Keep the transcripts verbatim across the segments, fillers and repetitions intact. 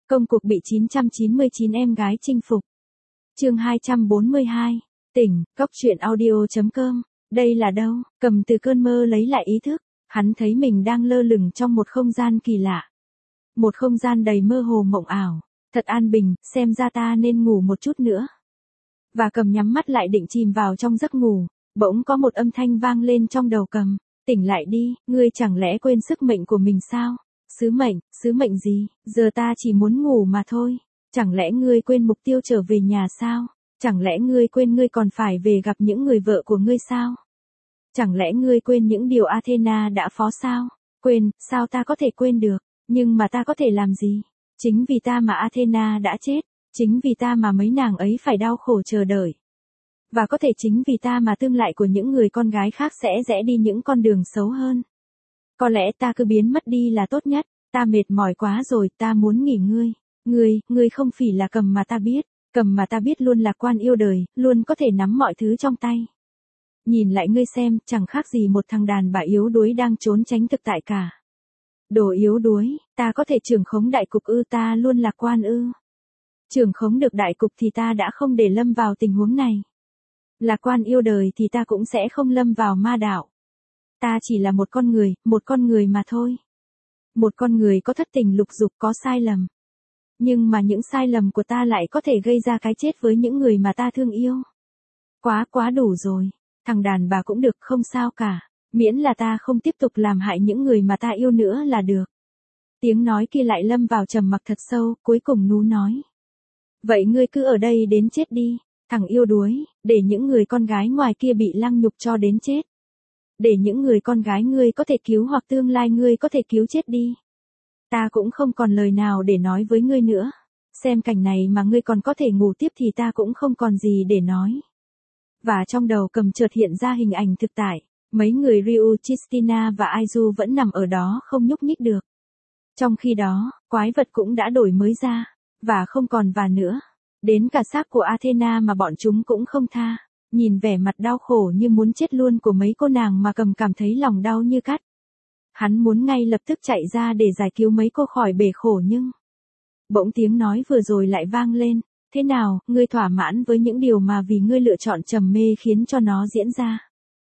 Công cuộc bị chín trăm chín mươi chín em gái chinh phục. Chương hai trăm bốn mươi hai. Tỉnh, cóc truyện audio chấm com. Đây là đâu? Cầm từ cơn mơ lấy lại ý thức, hắn thấy mình đang lơ lửng trong một không gian kỳ lạ. Một không gian đầy mơ hồ mộng ảo, thật an bình, xem ra ta nên ngủ một chút nữa. Và Cầm nhắm mắt lại định chìm vào trong giấc ngủ, bỗng có một âm thanh vang lên trong đầu Cầm, tỉnh lại đi, ngươi chẳng lẽ quên sức mệnh của mình sao? Sứ mệnh, sứ mệnh gì, giờ ta chỉ muốn ngủ mà thôi. Chẳng lẽ ngươi quên mục tiêu trở về nhà sao? Chẳng lẽ ngươi quên ngươi còn phải về gặp những người vợ của ngươi sao? Chẳng lẽ ngươi quên những điều Athena đã phó sao? Quên, sao ta có thể quên được? Nhưng mà ta có thể làm gì? Chính vì ta mà Athena đã chết, chính vì ta mà mấy nàng ấy phải đau khổ chờ đợi. Và có thể chính vì ta mà tương lai của những người con gái khác sẽ rẽ đi những con đường xấu hơn. Có lẽ ta cứ biến mất đi là tốt nhất, ta mệt mỏi quá rồi, ta muốn nghỉ ngơi. Ngươi, ngươi không phải là Cầm mà ta biết, Cầm mà ta biết luôn lạc quan yêu đời, luôn có thể nắm mọi thứ trong tay. Nhìn lại ngươi xem, chẳng khác gì một thằng đàn bà yếu đuối đang trốn tránh thực tại cả. Đồ yếu đuối, ta có thể trưởng khống đại cục ư, ta luôn lạc quan ư. Trưởng khống được đại cục thì ta đã không để lâm vào tình huống này. Lạc quan yêu đời thì ta cũng sẽ không lâm vào ma đạo. Ta chỉ là một con người, một con người mà thôi. Một con người có thất tình lục dục, có sai lầm. Nhưng mà những sai lầm của ta lại có thể gây ra cái chết với những người mà ta thương yêu. Quá quá đủ rồi, thằng đàn bà cũng được, không sao cả, miễn là ta không tiếp tục làm hại những người mà ta yêu nữa là được. Tiếng nói kia lại lâm vào trầm mặc thật sâu, cuối cùng Nú nói. Vậy ngươi cứ ở đây đến chết đi, thằng yêu đuối, để những người con gái ngoài kia bị lăng nhục cho đến chết. Để những người con gái ngươi có thể cứu hoặc tương lai ngươi có thể cứu chết đi. Ta cũng không còn lời nào để nói với ngươi nữa. Xem cảnh này mà ngươi còn có thể ngủ tiếp thì ta cũng không còn gì để nói. Và trong đầu Cầm chợt hiện ra hình ảnh thực tại. Mấy người Ryu, Chistina và Aizu vẫn nằm ở đó không nhúc nhích được. Trong khi đó, quái vật cũng đã đổi mới ra. Và không còn và nữa. Đến cả xác của Athena mà bọn chúng cũng không tha. Nhìn vẻ mặt đau khổ như muốn chết luôn của mấy cô nàng mà Cầm cảm thấy lòng đau như cắt. Hắn muốn ngay lập tức chạy ra để giải cứu mấy cô khỏi bể khổ nhưng... Bỗng tiếng nói vừa rồi lại vang lên. Thế nào, ngươi thỏa mãn với những điều mà vì ngươi lựa chọn trầm mê khiến cho nó diễn ra?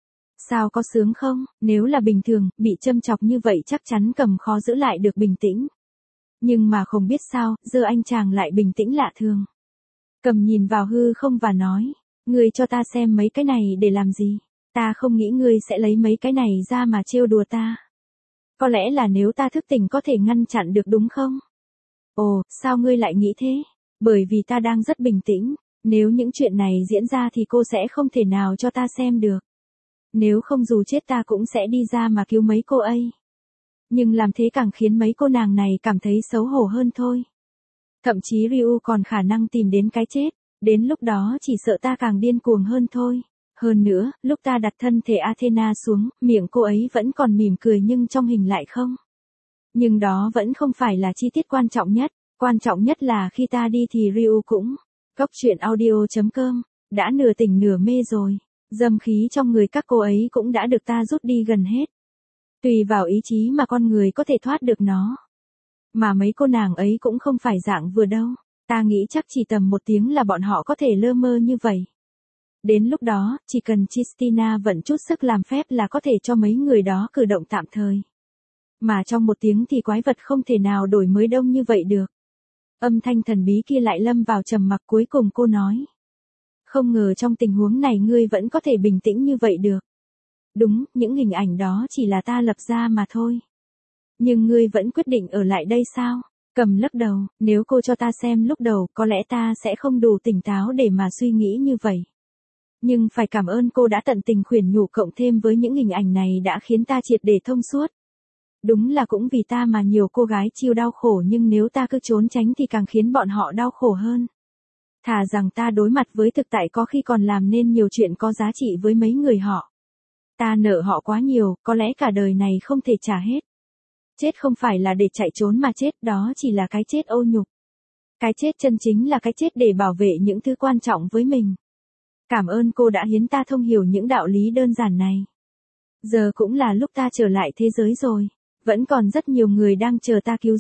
Sao có sướng không? Nếu là bình thường, bị châm chọc như vậy chắc chắn Cầm khó giữ lại được bình tĩnh. Nhưng mà không biết sao, giờ anh chàng lại bình tĩnh lạ thường. Cầm nhìn vào hư không và nói. Ngươi cho ta xem mấy cái này để làm gì? Ta không nghĩ ngươi sẽ lấy mấy cái này ra mà trêu đùa ta. Có lẽ là nếu ta thức tỉnh có thể ngăn chặn được đúng không? Ồ, sao ngươi lại nghĩ thế? Bởi vì ta đang rất bình tĩnh. Nếu những chuyện này diễn ra thì cô sẽ không thể nào cho ta xem được. Nếu không dù chết ta cũng sẽ đi ra mà cứu mấy cô ấy. Nhưng làm thế càng khiến mấy cô nàng này cảm thấy xấu hổ hơn thôi. Thậm chí Ryu còn khả năng tìm đến cái chết. Đến lúc đó chỉ sợ ta càng điên cuồng hơn thôi. Hơn nữa, lúc ta đặt thân thể Athena xuống, miệng cô ấy vẫn còn mỉm cười nhưng trong hình lại không. Nhưng đó vẫn không phải là chi tiết quan trọng nhất. Quan trọng nhất là khi ta đi thì Ryu cũng. Cóc truyện audio chấm com. Đã nửa tỉnh nửa mê rồi. Dâm khí trong người các cô ấy cũng đã được ta rút đi gần hết. Tùy vào ý chí mà con người có thể thoát được nó. Mà mấy cô nàng ấy cũng không phải dạng vừa đâu. Ta nghĩ chắc chỉ tầm một tiếng là bọn họ có thể lơ mơ như vậy. Đến lúc đó, chỉ cần Chistina vận chút sức làm phép là có thể cho mấy người đó cử động tạm thời. Mà trong một tiếng thì quái vật không thể nào đổi mới đông như vậy được. Âm thanh thần bí kia lại lâm vào trầm mặc, cuối cùng cô nói. Không ngờ trong tình huống này ngươi vẫn có thể bình tĩnh như vậy được. Đúng, những hình ảnh đó chỉ là ta lập ra mà thôi. Nhưng ngươi vẫn quyết định ở lại đây sao? Cầm lắc đầu, nếu cô cho ta xem lúc đầu có lẽ ta sẽ không đủ tỉnh táo để mà suy nghĩ như vậy. Nhưng phải cảm ơn cô đã tận tình khuyên nhủ, cộng thêm với những hình ảnh này đã khiến ta triệt để thông suốt. Đúng là cũng vì ta mà nhiều cô gái chịu đau khổ, nhưng nếu ta cứ trốn tránh thì càng khiến bọn họ đau khổ hơn. Thà rằng ta đối mặt với thực tại có khi còn làm nên nhiều chuyện có giá trị với mấy người họ. Ta nợ họ quá nhiều, có lẽ cả đời này không thể trả hết. Chết không phải là để chạy trốn mà chết, đó chỉ là cái chết ô nhục. Cái chết chân chính là cái chết để bảo vệ những thứ quan trọng với mình. Cảm ơn cô đã hiến ta thông hiểu những đạo lý đơn giản này. Giờ cũng là lúc ta trở lại thế giới rồi. Vẫn còn rất nhiều người đang chờ ta cứu giúp.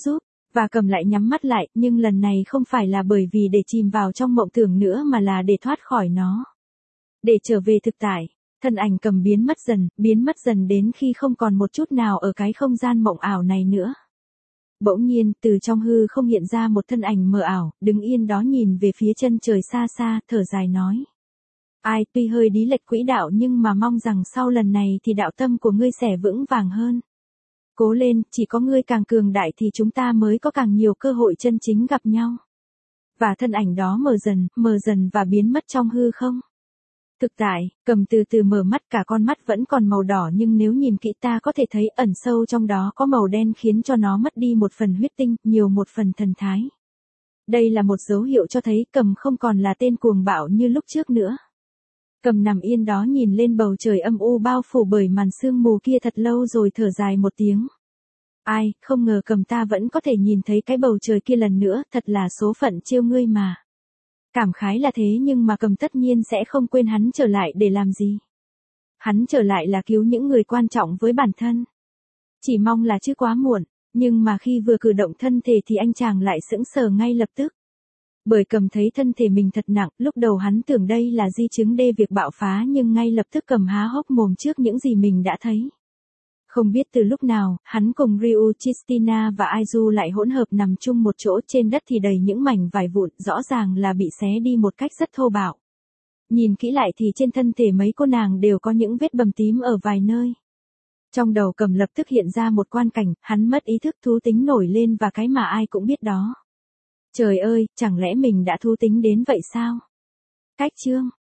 Và Cầm lại nhắm mắt lại, nhưng lần này không phải là bởi vì để chìm vào trong mộng tưởng nữa mà là để thoát khỏi nó. Để trở về thực tại. Thân ảnh Cầm biến mất dần, biến mất dần đến khi không còn một chút nào ở cái không gian mộng ảo này nữa. Bỗng nhiên, từ trong hư không hiện ra một thân ảnh mờ ảo, đứng yên đó nhìn về phía chân trời xa xa, thở dài nói. Ai, tuy hơi đi lệch quỹ đạo nhưng mà mong rằng sau lần này thì đạo tâm của ngươi sẽ vững vàng hơn. Cố lên, chỉ có ngươi càng cường đại thì chúng ta mới có càng nhiều cơ hội chân chính gặp nhau. Và thân ảnh đó mờ dần, mờ dần và biến mất trong hư không. Thực tại, Cầm từ từ mở mắt, cả con mắt vẫn còn màu đỏ nhưng nếu nhìn kỹ ta có thể thấy ẩn sâu trong đó có màu đen khiến cho nó mất đi một phần huyết tinh, nhiều một phần thần thái. Đây là một dấu hiệu cho thấy Cầm không còn là tên cuồng bạo như lúc trước nữa. Cầm nằm yên đó nhìn lên bầu trời âm u bao phủ bởi màn sương mù kia thật lâu rồi thở dài một tiếng. Ai, không ngờ Cầm ta vẫn có thể nhìn thấy cái bầu trời kia lần nữa, thật là số phận trêu ngươi mà. Cảm khái là thế nhưng mà Cầm tất nhiên sẽ không quên hắn trở lại để làm gì. Hắn trở lại là cứu những người quan trọng với bản thân. Chỉ mong là chứ quá muộn, nhưng mà khi vừa cử động thân thể thì anh chàng lại sững sờ ngay lập tức. Bởi Cầm thấy thân thể mình thật nặng, lúc đầu hắn tưởng đây là di chứng đê việc bạo phá nhưng ngay lập tức Cầm há hốc mồm trước những gì mình đã thấy. Không biết từ lúc nào, hắn cùng Ryu, Chistina và Aizu lại hỗn hợp nằm chung một chỗ, trên đất thì đầy những mảnh vải vụn, rõ ràng là bị xé đi một cách rất thô bạo. Nhìn kỹ lại thì trên thân thể mấy cô nàng đều có những vết bầm tím ở vài nơi. Trong đầu Cầm lập tức hiện ra một quan cảnh, hắn mất ý thức, thú tính nổi lên và cái mà ai cũng biết đó. Trời ơi, chẳng lẽ mình đã thú tính đến vậy sao? Cách chương